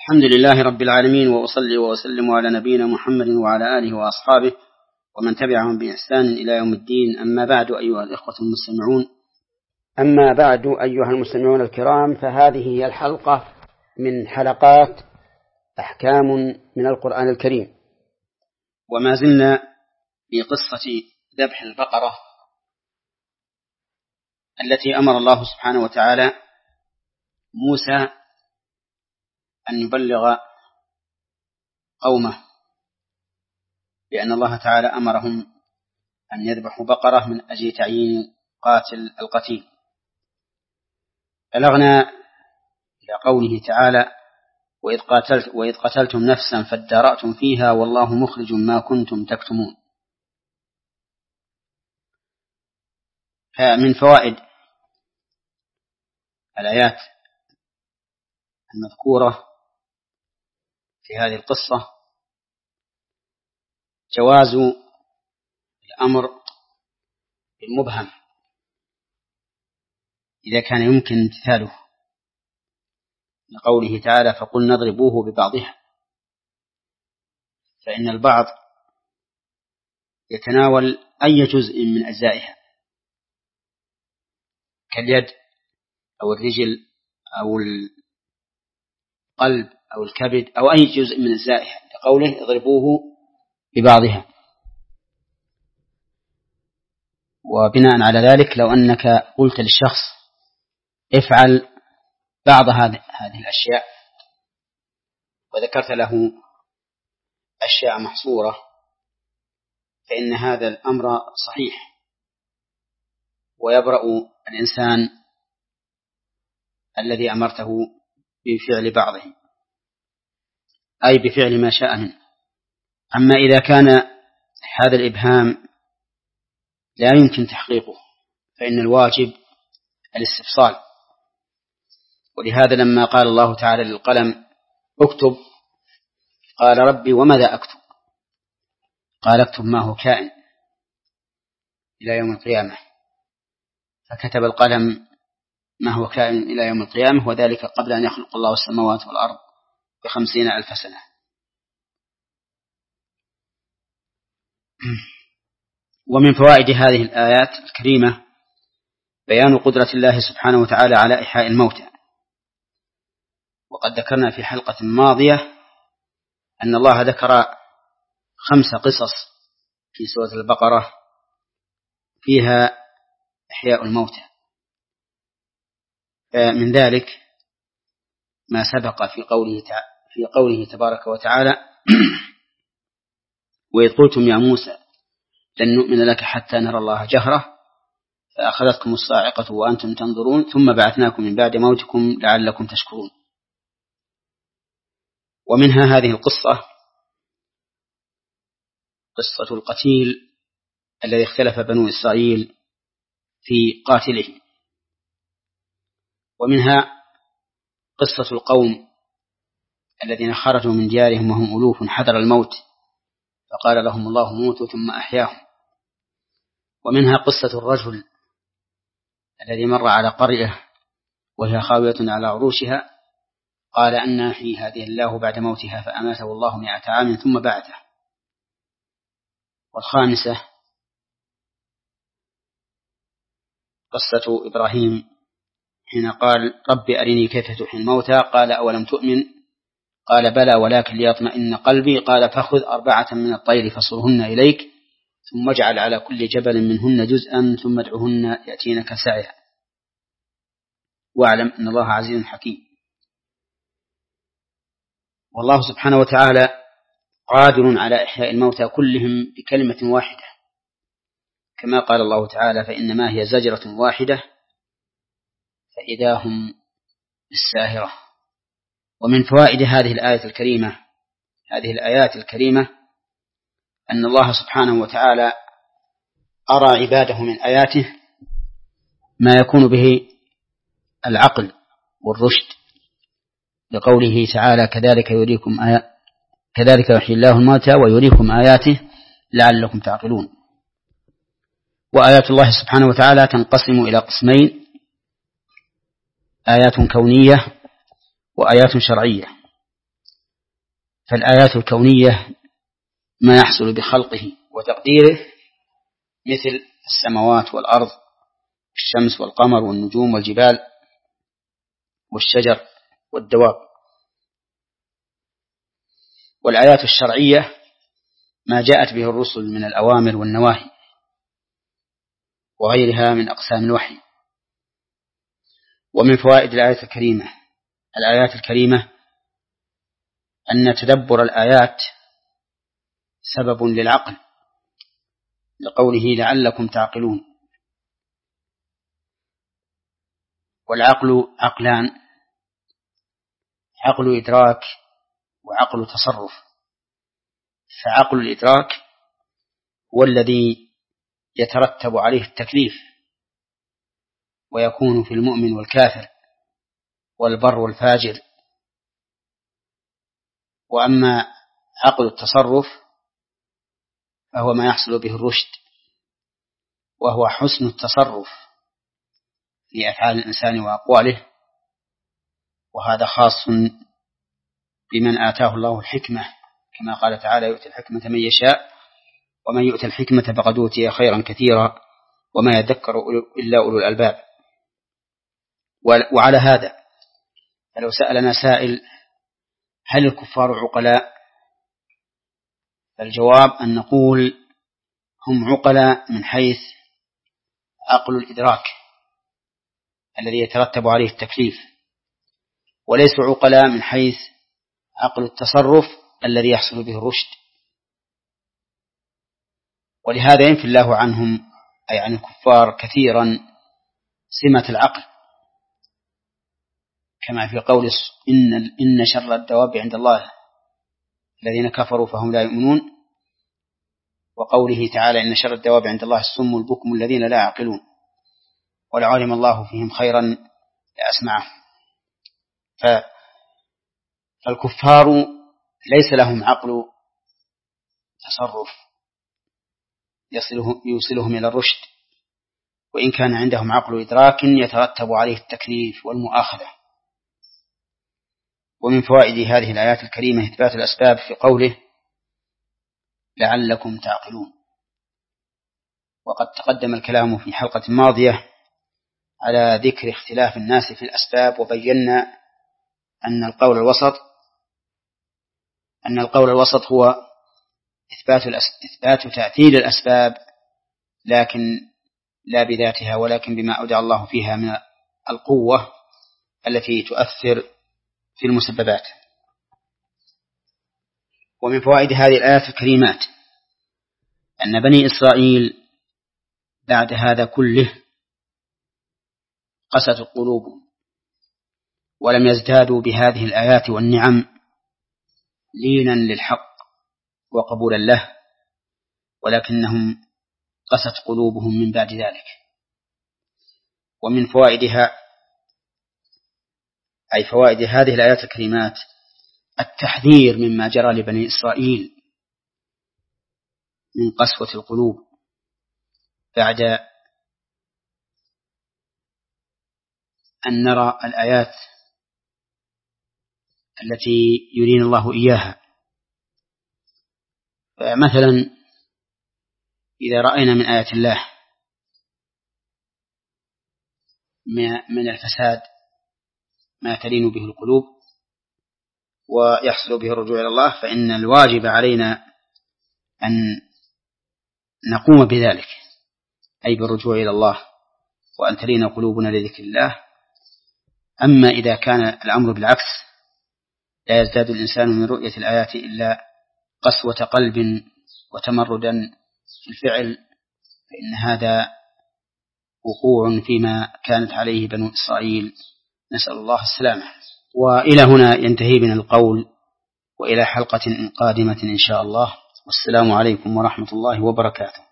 الحمد لله رب العالمين، وأصلي وأسلم على نبينا محمد وعلى آله وأصحابه ومن تبعهم بإحسان إلى يوم الدين. أما بعد أيها المستمعون الكرام، فهذه هي الحلقة من حلقات أحكام من القرآن الكريم، وما زلنا في قصة ذبح البقرة التي أمر الله سبحانه وتعالى موسى أن يبلغ قومه، لأن الله تعالى أمرهم أن يذبحوا بقرة من أجل تعيين قاتل القتيل. بلغنا إلى قوله تعالى: وإذ قتلتم نفسا فادارأتم فيها والله مخرج ما كنتم تكتمون. فمن فوائد الآيات المذكورة في هذه القصة جواز الأمر بالمبهم إذا كان يمكن امتثاله، لقوله تعالى: فقلنا اضربوه ببعضها، فإن البعض يتناول أي جزء من أجزائها كاليد أو الرجل أو القلب أو الكبد أو أي جزء من أجزائها، لقوله اضربوه ببعضها. وبناء على ذلك لو أنك قلت للشخص افعل بعض هذه الأشياء وذكرت له أشياء محصورة، فإن هذا الأمر صحيح، ويبرأ الإنسان الذي أمرته بفعل بعضه، أي بفعل ما شاء منه. أما إذا كان هذا الإبهام لا يمكن تحقيقه فإن الواجب الاستفصال. ولهذا لما قال الله تعالى للقلم اكتب، قال ربي وماذا أكتب؟ قال اكتب ما هو كائن إلى يوم القيامة، فكتب القلم ما هو كائن إلى يوم القيامة، وذلك قبل أن يخلق الله السماوات والأرض ب50,000 سنة. ومن فوائد هذه الآيات الكريمة بيان قدرة الله سبحانه وتعالى على إحياء الموتى. وقد ذكرنا في حلقة ماضية أن الله ذكر 5 قصص في سورة البقرة فيها إحياء الموتى، من ذلك ما سبق في قوله تبارك وتعالى: وإذ قلتم يا موسى لن نؤمن لك حتى نرى الله جهرة فأخذتكم الصاعقة وأنتم تنظرون ثم بعثناكم من بعد موتكم لعلكم تشكرون. ومنها هذه القصة، قصة القتيل الذي اختلف بنو إسرائيل في قاتله. ومنها قصة القوم الذين خرجوا من ديارهم وهم ألوف حذر الموت فقال لهم الله موتوا ثم أحياهم. ومنها قصة الرجل الذي مر على قرية وهي خاوية على عروشها قال أن يحيي هذه الله بعد موتها فأماته الله 100 عام ثم بعثه. والخامسة قصة إبراهيم حين قال رب أرني كيف تحيي الموتى قال أولم تؤمن قال بلى ولكن ليطمئن قلبي قال فخذ 4 من الطير فصرهن إليك ثم اجعل على كل جبل منهن جزءا ثم ادعهن يأتينك سعيا واعلم أن الله عزيز حكيم. والله سبحانه وتعالى قادر على إحياء الموتى كلهم بكلمة واحدة، كما قال الله تعالى: فإنما هي زجرة واحدة فإذا هم بالساهرة. ومن فوائد هذه الآيات الكريمة أن الله سبحانه وتعالى أرى عباده من آياته ما يكون به العقل والرشد، لقوله تعالى: كذلك يحيي الله الموتى ويريكم آياته لعلكم تعقلون. وآيات الله سبحانه وتعالى تنقسم إلى قسمين: آيات كونية وآيات شرعية. فالآيات الكونية ما يحصل بخلقه وتقديره مثل السماوات والأرض، الشمس والقمر والنجوم والجبال والشجر والدواب. والآيات الشرعية ما جاءت به الرسل من الأوامر والنواهي وغيرها من أقسام الوحي. ومن فوائد الآيات الكريمة أن تدبر الآيات سبب للعقل، لقوله لعلكم تعقلون. والعقل عقلان: عقل إدراك وعقل تصرف. فعقل الإدراك هو الذي يترتب عليه التكليف، ويكون في المؤمن والكافر والبر والفاجر. وأما عقل التصرف فهو ما يحصل به الرشد، وهو حسن التصرف في أفعال الإنسان وأقواله، وهذا خاص بمن آتاه الله الحكمة، كما قال تعالى: يؤتي الحكمة من يشاء ومن يؤتي الحكمة فقد أوتي خيرا كثيرا وما يذكر إلا أولو الألباب. وعلى هذا فلو سألنا سائل: هل الكفار عقلاء؟ فالجواب أن نقول: هم عقلاء من حيث عقل الإدراك الذي يترتب عليه التكليف، وليسوا عقلاء من حيث عقل التصرف الذي يحصل به الرشد. ولهذا ينفي الله عنهم، أي عن الكفار، كثيرا سمة العقل، كما في قول: إن شر الدواب عند الله الذين كفروا فهم لا يؤمنون، وقوله تعالى: إن شر الدواب عند الله الصم البكم الذين لا يعقلون، ولو علم الله فيهم خيرا لأسمعهم. فالكفار ليس لهم عقل تصرف يوصلهم إلى الرشد، وإن كان عندهم عقل إدراك يترتب عليه التكليف والمؤاخذة. ومن فوائد هذه الآيات الكريمة إثبات الأسباب في قوله لعلكم تعقلون. وقد تقدم الكلام في حلقة ماضية على ذكر اختلاف الناس في الأسباب، وبينا أن القول الوسط هو إثبات تأثير الأسباب، لكن لا بذاتها، ولكن بما أودع الله فيها من القوة التي تؤثر في المسببات. ومن فوائد هذه الآيات الكريمات أن بني إسرائيل بعد هذا كله قست قلوبهم، ولم يزدادوا بهذه الآيات والنعم لينا للحق وقبولا له، ولكنهم قست قلوبهم من بعد ذلك. ومن فوائدها، أي فوائد هذه الآيات الكريمات، التحذير مما جرى لبني إسرائيل من قسوة القلوب بعد أن نرى الآيات التي يرينا الله إياها. فمثلا إذا رأينا من آيات الله من الفساد ما تلين به القلوب ويحصل به الرجوع إلى الله، فإن الواجب علينا أن نقوم بذلك، أي بالرجوع إلى الله، وأن تلين قلوبنا لذكر الله. أما إذا كان الأمر بالعكس، لا يزداد الإنسان من رؤية الآيات إلا قسوة قلب وتمردا في الفعل، فإن هذا وقوع فيما كانت عليه بنو إسرائيل، نسأل الله السلامة. وإلى هنا ينتهي بنا القول، وإلى حلقة قادمة إن شاء الله، والسلام عليكم ورحمة الله وبركاته.